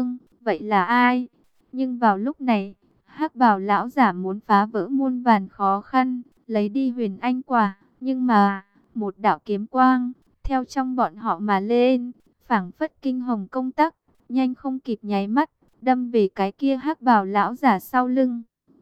vậy là ai? Nhưng vào lúc này, Hắc Bào lão giả muốn phá vỡ muôn vàn khó khăn, lấy đi Huyền Anh quả, nhưng mà một đạo kiếm quang theo trong bọn họ mà lên, phảng phất kinh hồng công tắc, nhanh không kịp nháy mắt, đâm về cái kia Hắc Bào lão giả sau lưng.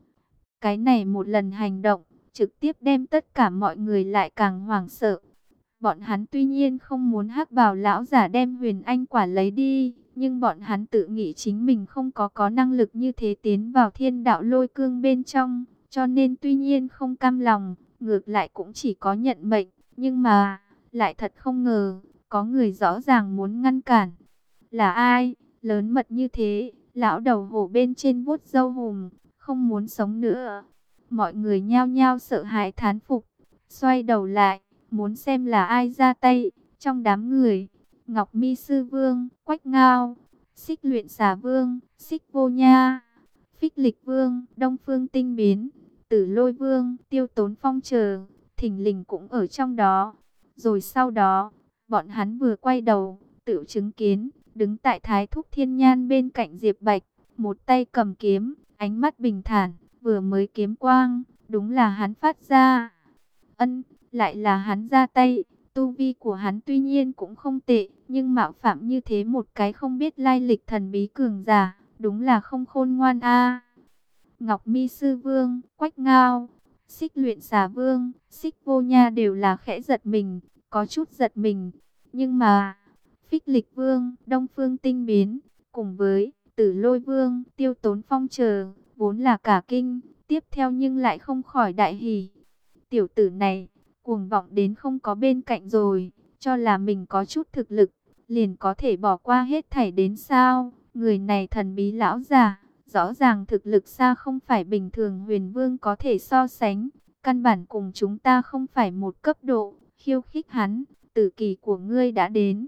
Cái này một lần hành động, trực tiếp đem tất cả mọi người lại càng hoảng sợ. Bọn hắn tuy nhiên không muốn Hắc Bào lão giả đem Huyền Anh quả lấy đi, nhưng bọn hắn tự nghĩ chính mình không có năng lực như thế tiến vào thiên đạo lôi cương bên trong, cho nên tuy nhiên không cam lòng, ngược lại cũng chỉ có nhận mệnh, nhưng mà lại thật không ngờ, có người rõ ràng muốn ngăn cản. Là ai? Lớn mật như thế, lão đầu hổ bên trên vuốt râu hùm, không muốn sống nữa. Mọi người nhao nhao sợ hãi thán phục, xoay đầu lại, muốn xem là ai ra tay. Trong đám người, Ngọc Mi Sư Vương, Quách Ngao, Xích Luyện Xà Vương, Xích Vô Nha, Phích Lịch Vương, Đông Phương Tinh Biến, Tử Lôi Vương, Tiêu Tốn Phong chờ, thình lình cũng ở trong đó. Rồi sau đó, bọn hắn vừa quay đầu, tự chứng kiến, đứng tại Thái Thúc Thiên Nhan bên cạnh Diệp Bạch, một tay cầm kiếm, ánh mắt bình thản, vừa mới kiếm quang, đúng là hắn phát ra. Ân, lại là hắn ra tay, tu vi của hắn tuy nhiên cũng không tệ, nhưng mạo phạm như thế một cái không biết lai lịch thần bí cường giả, đúng là không khôn ngoan a. Ngọc Mi Sư Vương, Quách Ngao, Xích Luyện Xà Vương, Xích Vô Nha đều là khẽ giật mình, có chút giật mình, nhưng mà Phích Lịch Vương, Đông Phương Tinh Biến, cùng với Tử Lôi Vương, Tiêu Tốn Phong chờ, vốn là cả kinh, tiếp theo nhưng lại không khỏi đại hỉ. Tiểu tử này, cuồng vọng đến không có bên cạnh rồi, cho là mình có chút thực lực, liền có thể bỏ qua hết thảy đến sao? Người này thần bí lão già, rõ ràng thực lực xa không phải bình thường Huyền Vương có thể so sánh, căn bản cùng chúng ta không phải một cấp độ, khiêu khích hắn, tử kỳ của ngươi đã đến.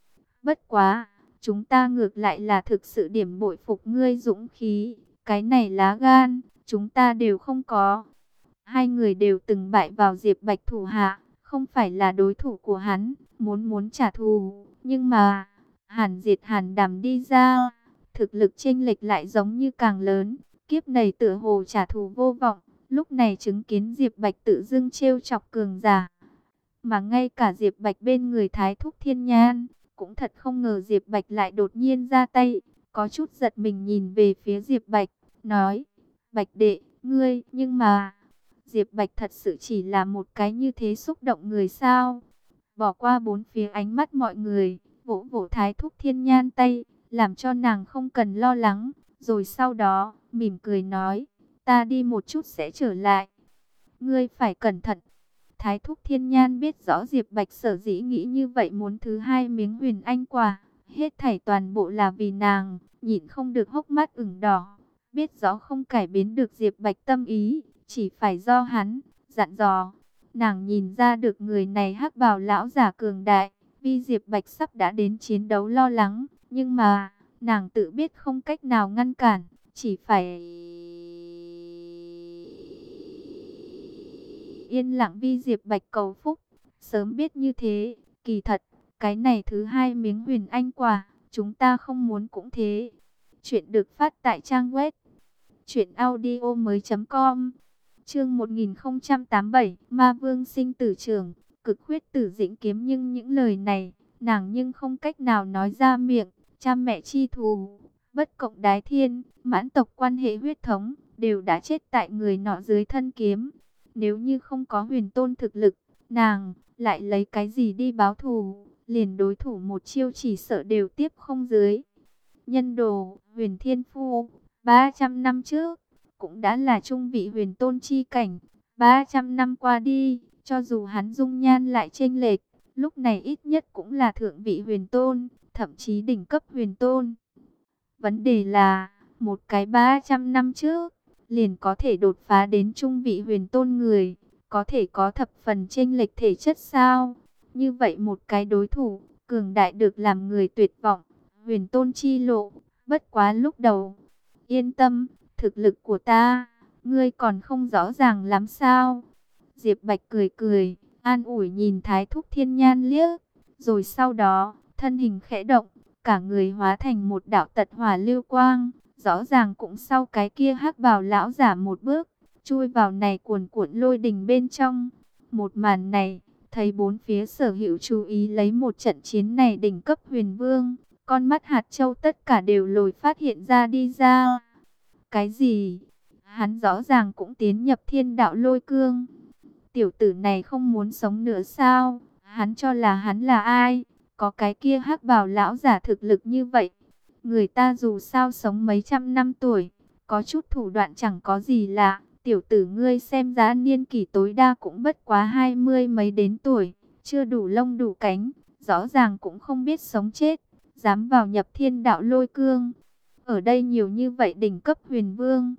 Bất quá, chúng ta ngược lại là thực sự điểm bội phục ngươi dũng khí, cái này lá gan, chúng ta đều không có. Hai người đều từng bại vào Diệp Bạch thủ hạ, không phải là đối thủ của hắn, muốn trả thù, nhưng mà Hàn Diệt Hàn Đàm đi ra, thực lực chênh lệch lại giống như càng lớn, kiếp này tựa hồ trả thù vô vọng, lúc này chứng kiến Diệp Bạch tự dưng trêu chọc cường giả, mà ngay cả Diệp Bạch bên người Thái Thúc Thiên Nhan, cũng thật không ngờ Diệp Bạch lại đột nhiên ra tay, có chút giật mình nhìn về phía Diệp Bạch, nói, Bạch đệ, ngươi, nhưng mà Diệp Bạch thật sự chỉ là một cái như thế xúc động người sao? Bỏ qua bốn phía ánh mắt mọi người, vỗ vỗ Thái Thúc Thiên Nhan tay, làm cho nàng không cần lo lắng, rồi sau đó, mỉm cười nói, ta đi một chút sẽ trở lại. Ngươi phải cẩn thận. Thái Thúc Thiên Nhan biết rõ Diệp Bạch sở dĩ nghĩ như vậy muốn thứ hai miếng Huyền Anh quả, hết thảy toàn bộ là vì nàng, nhịn không được hốc mắt ửng đỏ, biết rõ không cải biến được Diệp Bạch tâm ý, chỉ phải do hắn dặn dò. Nàng nhìn ra được người này Hắc Bào lão giả cường đại, vì Diệp Bạch sắp đã đến chiến đấu lo lắng, nhưng mà nàng tự biết không cách nào ngăn cản, chỉ phải yên lặng vì Diệp Bạch cầu phúc. Sớm biết như thế, kỳ thật, cái này thứ hai miếng Huyền Anh quả, chúng ta không muốn cũng thế. Chuyện được phát tại trang web truyệnaudiomoi.com. Chương 1087, Ma Vương sinh tử trưởng, cực huyết tử dĩnh kiếm, nhưng những lời này, nàng nhưng không cách nào nói ra miệng. Cha mẹ chi thù, bất cộng đái thiên, mãn tộc quan hệ huyết thống, đều đã chết tại người nọ dưới thân kiếm. Nếu như không có Huyền Tôn thực lực, nàng lại lấy cái gì đi báo thù, liền đối thủ một chiêu chỉ sợ đều tiếp không dưới. Nhân đồ, Huyền Thiên Phu, 300 năm trước, cũng đã là trung vị Huyền Tôn chi cảnh. 300 năm qua đi, cho dù hắn dung nhan lại chênh lệch, lúc này ít nhất cũng là thượng vị Huyền Tôn, thậm chí đỉnh cấp Huyền Tôn. Vấn đề là, một cái 300 năm trước, liền có thể đột phá đến trung vị Huyền Tôn người, có thể có thập phần chênh lệch thể chất sao? Như vậy một cái đối thủ, cường đại được làm người tuyệt vọng, Huyền Tôn chi lộ, bất quá lúc đầu. Yên tâm, thực lực của ta, ngươi còn không rõ ràng lắm sao? Diệp Bạch cười cười, an ủi nhìn Thái Thúc Thiên Nhan liếc, rồi sau đó, thân hình khẽ động, cả người hóa thành một đạo tật hỏa lưu quang, rõ ràng cũng sau cái kia hắc bào lão giả một bước, chui vào này cuồn cuộn lôi đình bên trong. Một màn này, thấy bốn phía sở hữu chú ý lấy một trận chiến này đỉnh cấp huyền vương, con mắt hạt châu tất cả đều lồi phát hiện ra đi ra. Cái gì? Hắn rõ ràng cũng tiến nhập thiên đạo lôi cương. Tiểu tử này không muốn sống nữa sao? Hắn cho là hắn là ai? Có cái kia hắc bào lão giả thực lực như vậy. Người ta dù sao sống mấy trăm năm tuổi, có chút thủ đoạn chẳng có gì lạ. Tiểu tử ngươi xem giá niên kỷ tối đa cũng bất quá 20 mấy đến tuổi, chưa đủ lông đủ cánh, rõ ràng cũng không biết sống chết, dám vào nhập thiên đạo lôi cương. Ở đây nhiều như vậy đỉnh cấp huyền vương,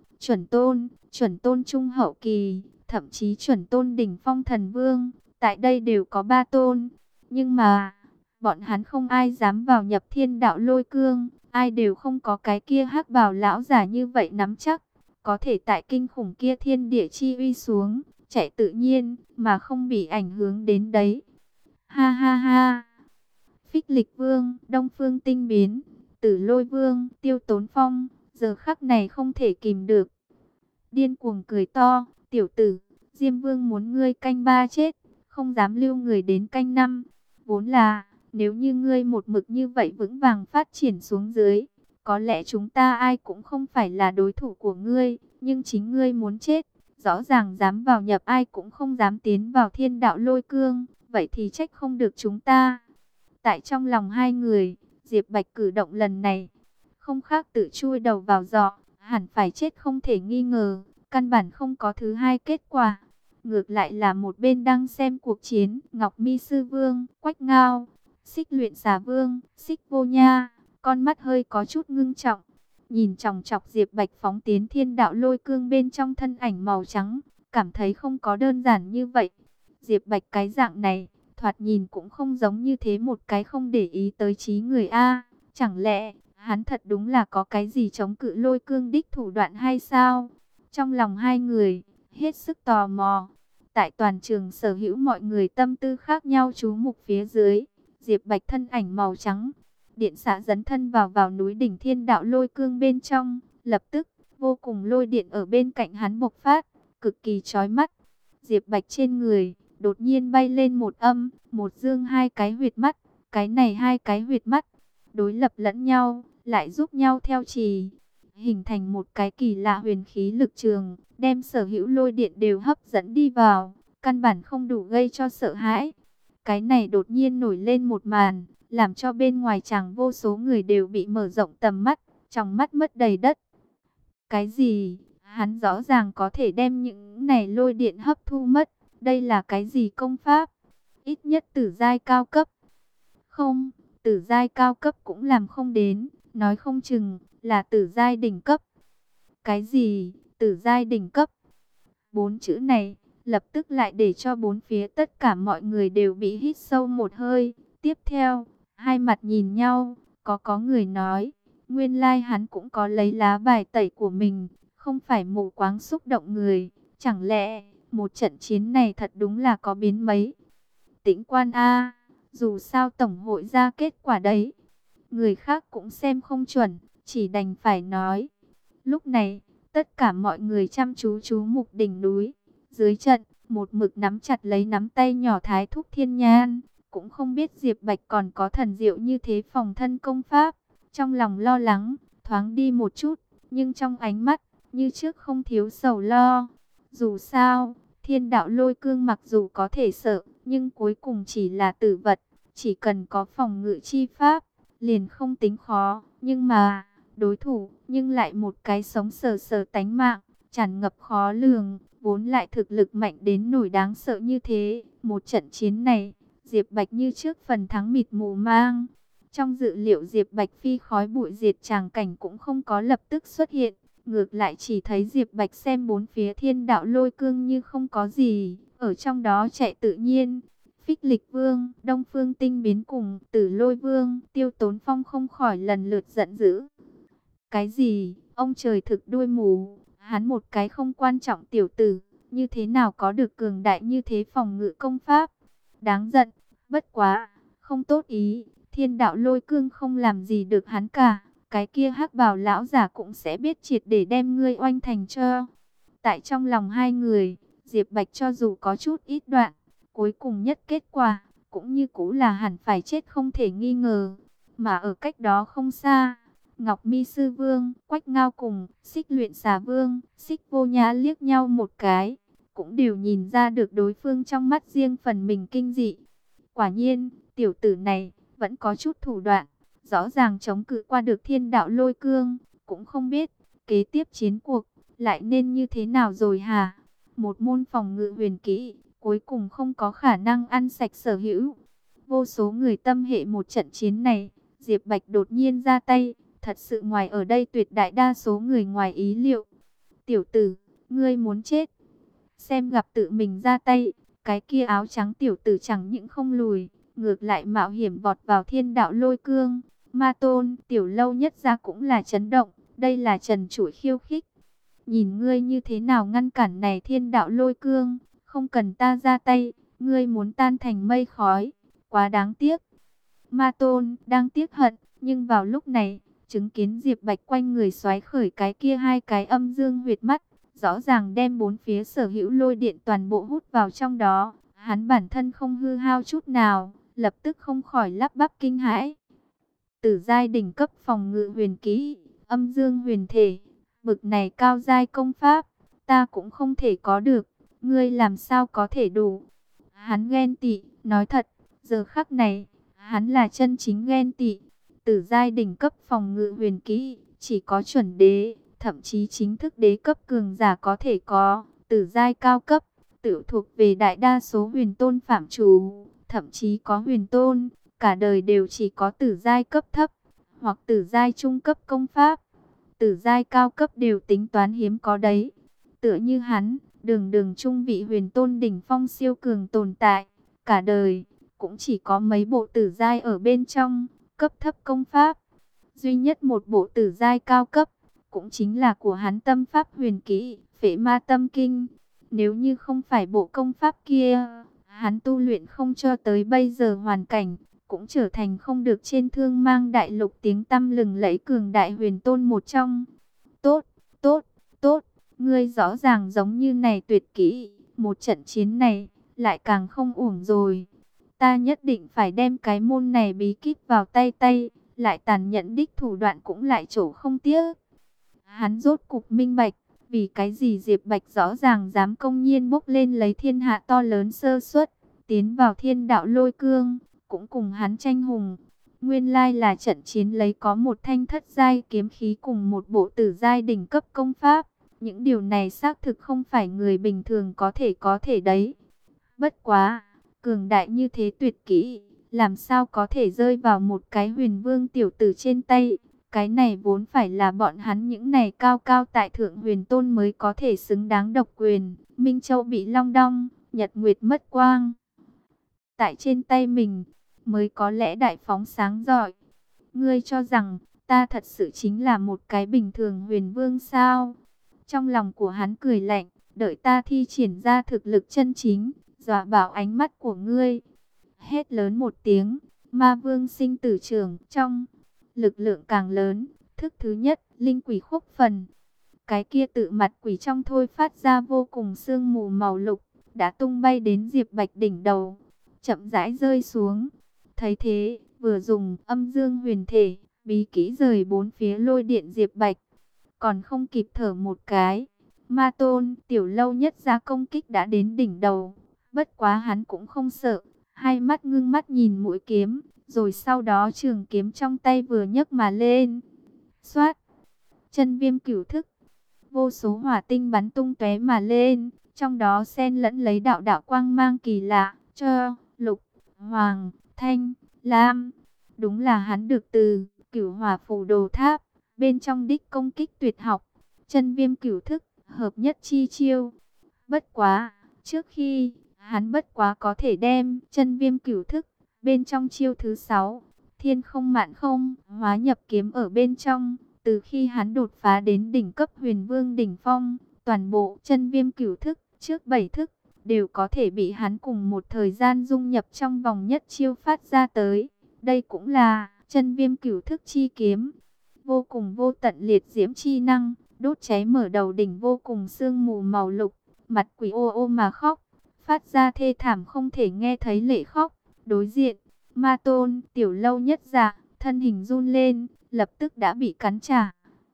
chuẩn tôn trung hậu kỳ, thậm chí chuẩn tôn đỉnh phong thần vương, tại đây đều có 3 tôn. Nhưng mà, bọn hắn không ai dám vào nhập thiên đạo lôi cương, ai đều không có cái kia hắc bào lão giả như vậy nắm chắc. Có thể tại kinh khủng kia thiên địa chi uy xuống, chạy tự nhiên, mà không bị ảnh hưởng đến đấy. Ha ha ha! Phích Lịch Vương, Đông Phương Tinh Biến, Tử Lôi Vương, Tiêu Tốn Phong, giờ khắc này không thể kìm được. Điên cuồng cười to, tiểu tử, Diêm Vương muốn ngươi canh 3 chết, không dám lưu người đến canh 5. Vốn là, nếu như ngươi một mực như vậy vững vàng phát triển xuống dưới, có lẽ chúng ta ai cũng không phải là đối thủ của ngươi, nhưng chính ngươi muốn chết, rõ ràng dám vào nhập ai cũng không dám tiến vào thiên đạo lôi cương, vậy thì trách không được chúng ta. Tại trong lòng hai người, Diệp Bạch cử động lần này, không khác tự chui đầu vào giọ, hẳn phải chết không thể nghi ngờ, căn bản không có thứ hai kết quả. Ngược lại là một bên đang xem cuộc chiến, Ngọc Mi Sư Vương, Quách Ngao, Xích Luyện Xà Vương, Xích Vô Nha, con mắt hơi có chút ngưng trọng, nhìn chòng chọc Diệp Bạch phóng tiến thiên đạo lôi cương bên trong thân ảnh màu trắng, cảm thấy không có đơn giản như vậy. Diệp Bạch cái dạng này, thoạt nhìn cũng không giống như thế một cái không để ý tới trí người A. Chẳng lẽ, hắn thật đúng là có cái gì chống cự lôi cương đích thủ đoạn hay sao? Trong lòng hai người, hết sức tò mò. Tại toàn trường sở hữu mọi người tâm tư khác nhau chú mục phía dưới, Diệp Bạch thân ảnh màu trắng, điện xạ dấn thân vào núi đỉnh thiên đạo lôi cương bên trong, lập tức, vô cùng lôi điện ở bên cạnh hắn bộc phát, cực kỳ chói mắt. Diệp Bạch trên người, đột nhiên bay lên một âm, một dương hai cái huyệt mắt, cái này hai cái huyệt mắt, đối lập lẫn nhau, lại giúp nhau theo trì, hình thành một cái kỳ lạ huyền khí lực trường, đem sở hữu lôi điện đều hấp dẫn đi vào, căn bản không đủ gây cho sợ hãi. Cái này đột nhiên nổi lên một màn, làm cho bên ngoài chẳng vô số người đều bị mở rộng tầm mắt, trong mắt mất đầy đất. Cái gì? Hắn rõ ràng có thể đem những này lôi điện hấp thu mất. Đây là cái gì công pháp? Ít nhất tử giai cao cấp. Không, tử giai cao cấp cũng làm không đến, nói không chừng là tử giai đỉnh cấp. Cái gì? Tử giai đỉnh cấp? Bốn chữ này lập tức lại để cho bốn phía tất cả mọi người đều bị hít sâu một hơi. Tiếp theo, hai mặt nhìn nhau, có người nói, nguyên lai hắn cũng có lấy lá bài tẩy của mình, không phải mù quáng xúc động người. Chẳng lẽ, một trận chiến này thật đúng là có biến mấy? Tĩnh quan A, dù sao tổng hội ra kết quả đấy. Người khác cũng xem không chuẩn, chỉ đành phải nói. Lúc này, tất cả mọi người chăm chú mục đỉnh núi. Dưới trận, một mực nắm chặt lấy nắm tay nhỏ Thái Thúc Thiên Nhan. Cũng không biết Diệp Bạch còn có thần diệu như thế phòng thân công pháp. Trong lòng lo lắng, thoáng đi một chút, nhưng trong ánh mắt, như trước không thiếu sầu lo. Dù sao, thiên đạo lôi cương mặc dù có thể sợ, nhưng cuối cùng chỉ là tử vật. Chỉ cần có phòng ngự chi pháp, liền không tính khó. Nhưng mà, đối thủ, nhưng lại một cái sống sờ sờ tánh mạng, tràn ngập khó lường, vốn lại thực lực mạnh đến nổi đáng sợ như thế. Một trận chiến này, Diệp Bạch như trước phần thắng mịt mù mang. Trong dự liệu Diệp Bạch phi khói bụi diệt tràng cảnh cũng không có lập tức xuất hiện. Ngược lại chỉ thấy Diệp Bạch xem bốn phía thiên đạo lôi cương như không có gì, ở trong đó chạy tự nhiên. Phích Lịch Vương, Đông Phương Tinh Biến cùng Tử Lôi Vương, Tiêu Tốn Phong không khỏi lần lượt giận dữ. Cái gì? Ông trời thực đuôi mù, hắn một cái không quan trọng tiểu tử, như thế nào có được cường đại như thế phòng ngự công pháp? Đáng giận, bất quá, không tốt ý. Thiên đạo lôi cương không làm gì được hắn cả. Cái kia hắc bào lão giả cũng sẽ biết triệt để đem ngươi oanh thành cho. Tại trong lòng hai người, Diệp Bạch cho dù có chút ít đoạn, cuối cùng nhất kết quả, cũng như cũ là hẳn phải chết không thể nghi ngờ. Mà ở cách đó không xa, Ngọc Mi Sư Vương, Quách Ngao cùng Xích Luyện Xà Vương, Xích Vô Nhã liếc nhau một cái, cũng đều nhìn ra được đối phương trong mắt riêng phần mình kinh dị. Quả nhiên, tiểu tử này vẫn có chút thủ đoạn, rõ ràng chống cự qua được thiên đạo lôi cương, cũng không biết kế tiếp chiến cuộc lại nên như thế nào rồi hả? Một môn phòng ngự huyền kỹ, cuối cùng không có khả năng ăn sạch sở hữu. Vô số người tâm hệ một trận chiến này, Diệp Bạch đột nhiên ra tay, thật sự ngoài ở đây tuyệt đại đa số người ngoài ý liệu. Tiểu tử, ngươi muốn chết. Xem gặp tự mình ra tay, cái kia áo trắng tiểu tử chẳng những không lùi, ngược lại mạo hiểm vọt vào thiên đạo lôi cương. Ma Tôn, tiểu lâu nhất ra cũng là chấn động, đây là trần trụi khiêu khích. Nhìn ngươi như thế nào ngăn cản này thiên đạo lôi cương, không cần ta ra tay, ngươi muốn tan thành mây khói, quá đáng tiếc. Ma Tôn đang tiếc hận, nhưng vào lúc này, chứng kiến Diệp Bạch quanh người xoáy khởi cái kia hai cái âm dương huyệt mắt, rõ ràng đem bốn phía sở hữu lôi điện toàn bộ hút vào trong đó, hắn bản thân không hư hao chút nào, lập tức không khỏi lắp bắp kinh hãi. Tử giai đỉnh cấp phòng ngự huyền kỹ, âm dương huyền thể, bực này cao giai công pháp, ta cũng không thể có được, ngươi làm sao có thể đủ. Hắn ghen tị, nói thật, giờ khắc này, hắn là chân chính ghen tị. Tử giai đỉnh cấp phòng ngự huyền kỹ, chỉ có chuẩn đế, thậm chí chính thức đế cấp cường giả có thể có. Tử giai cao cấp, tự thuộc về đại đa số huyền tôn phạm chủ, thậm chí có huyền tôn, cả đời đều chỉ có tử giai cấp thấp, hoặc tử giai trung cấp công pháp. Tử giai cao cấp đều tính toán hiếm có đấy. Tựa như hắn, đường đường trung vị huyền tôn đỉnh phong siêu cường tồn tại, cả đời cũng chỉ có mấy bộ tử giai ở bên trong, cấp thấp công pháp. Duy nhất một bộ tử giai cao cấp, cũng chính là của hắn tâm pháp huyền kỹ, Phệ Ma Tâm Kinh. Nếu như không phải bộ công pháp kia, hắn tu luyện không cho tới bây giờ hoàn cảnh, cũng trở thành không được trên Thương Mang đại lục tiếng tăm lừng lẫy cường đại huyền tôn một trong. Tốt, tốt, tốt, ngươi rõ ràng giống như này tuyệt kỹ, một trận chiến này lại càng không uổng rồi. Ta nhất định phải đem cái môn này bí kíp vào tay, lại tàn nhẫn đích thủ đoạn cũng lại chỗ không tiếc. Hắn rốt cục minh bạch, vì cái gì Diệp Bạch rõ ràng dám công nhiên bốc lên lấy thiên hạ to lớn sơ suất, tiến vào thiên đạo lôi cương, cũng cùng hắn tranh hùng. Nguyên lai là trận chiến lấy có một thanh thất giai kiếm khí cùng một bộ tử giai đỉnh cấp công pháp. Những điều này xác thực không phải người bình thường có thể đấy. Bất quá, cường đại như thế tuyệt kỹ, làm sao có thể rơi vào một cái huyền vương tiểu tử trên tay. Cái này vốn phải là bọn hắn những này cao cao tại thượng huyền tôn mới có thể xứng đáng độc quyền. Minh Châu bị long đong, Nhật Nguyệt mất quang. Tại trên tay mình, mới có lẽ đại phóng sáng rọi. Ngươi cho rằng, ta thật sự chính là một cái bình thường huyền vương sao? Trong lòng của hắn cười lạnh, đợi ta thi triển ra thực lực chân chính, dọa bảo ánh mắt của ngươi. Hét lớn một tiếng, ma vương sinh tử trưởng trong. Lực lượng càng lớn, thức thứ nhất, linh quỷ khúc phần. Cái kia tự mặt quỷ trong thôi phát ra vô cùng sương mù màu lục, đã tung bay đến Diệp Bạch đỉnh đầu, chậm rãi rơi xuống. Thấy thế, vừa dùng âm dương huyền thể, bí kỹ rời bốn phía lôi điện Diệp Bạch. Còn không kịp thở một cái, Ma Tôn, tiểu lâu nhất ra công kích đã đến đỉnh đầu. Bất quá hắn cũng không sợ, hai mắt ngưng mắt nhìn mũi kiếm, rồi sau đó trường kiếm trong tay vừa nhấc mà lên. Xoát, chân viêm cửu thức, vô số hỏa tinh bắn tung tóe mà lên, trong đó xen lẫn lấy đạo đạo quang mang kỳ lạ, cho, lục, hoàng, thanh, lam. Đúng là hắn được từ Cửu Hỏa Phù Đồ Tháp, bên trong đích công kích tuyệt học, chân viêm cửu thức, hợp nhất chi chiêu. Bất quá, trước khi hắn bất quá có thể đem chân viêm cửu thức bên trong chiêu thứ 6, thiên không mạn không, hóa nhập kiếm ở bên trong. Từ khi hắn đột phá đến đỉnh cấp huyền vương đỉnh phong, toàn bộ chân viêm cửu thức, trước 7 thức, đều có thể bị hắn cùng một thời gian dung nhập trong vòng nhất chiêu phát ra tới. Đây cũng là chân viêm cửu thức chi kiếm, vô cùng vô tận liệt diễm chi năng, đốt cháy mở đầu đỉnh vô cùng sương mù màu lục, mặt quỷ ô ô mà khóc, phát ra thê thảm không thể nghe thấy lệ khóc. Đối diện, Ma Tôn, Tiểu Lâu Nhất Dạ, thân hình run lên, lập tức đã bị cắn trả.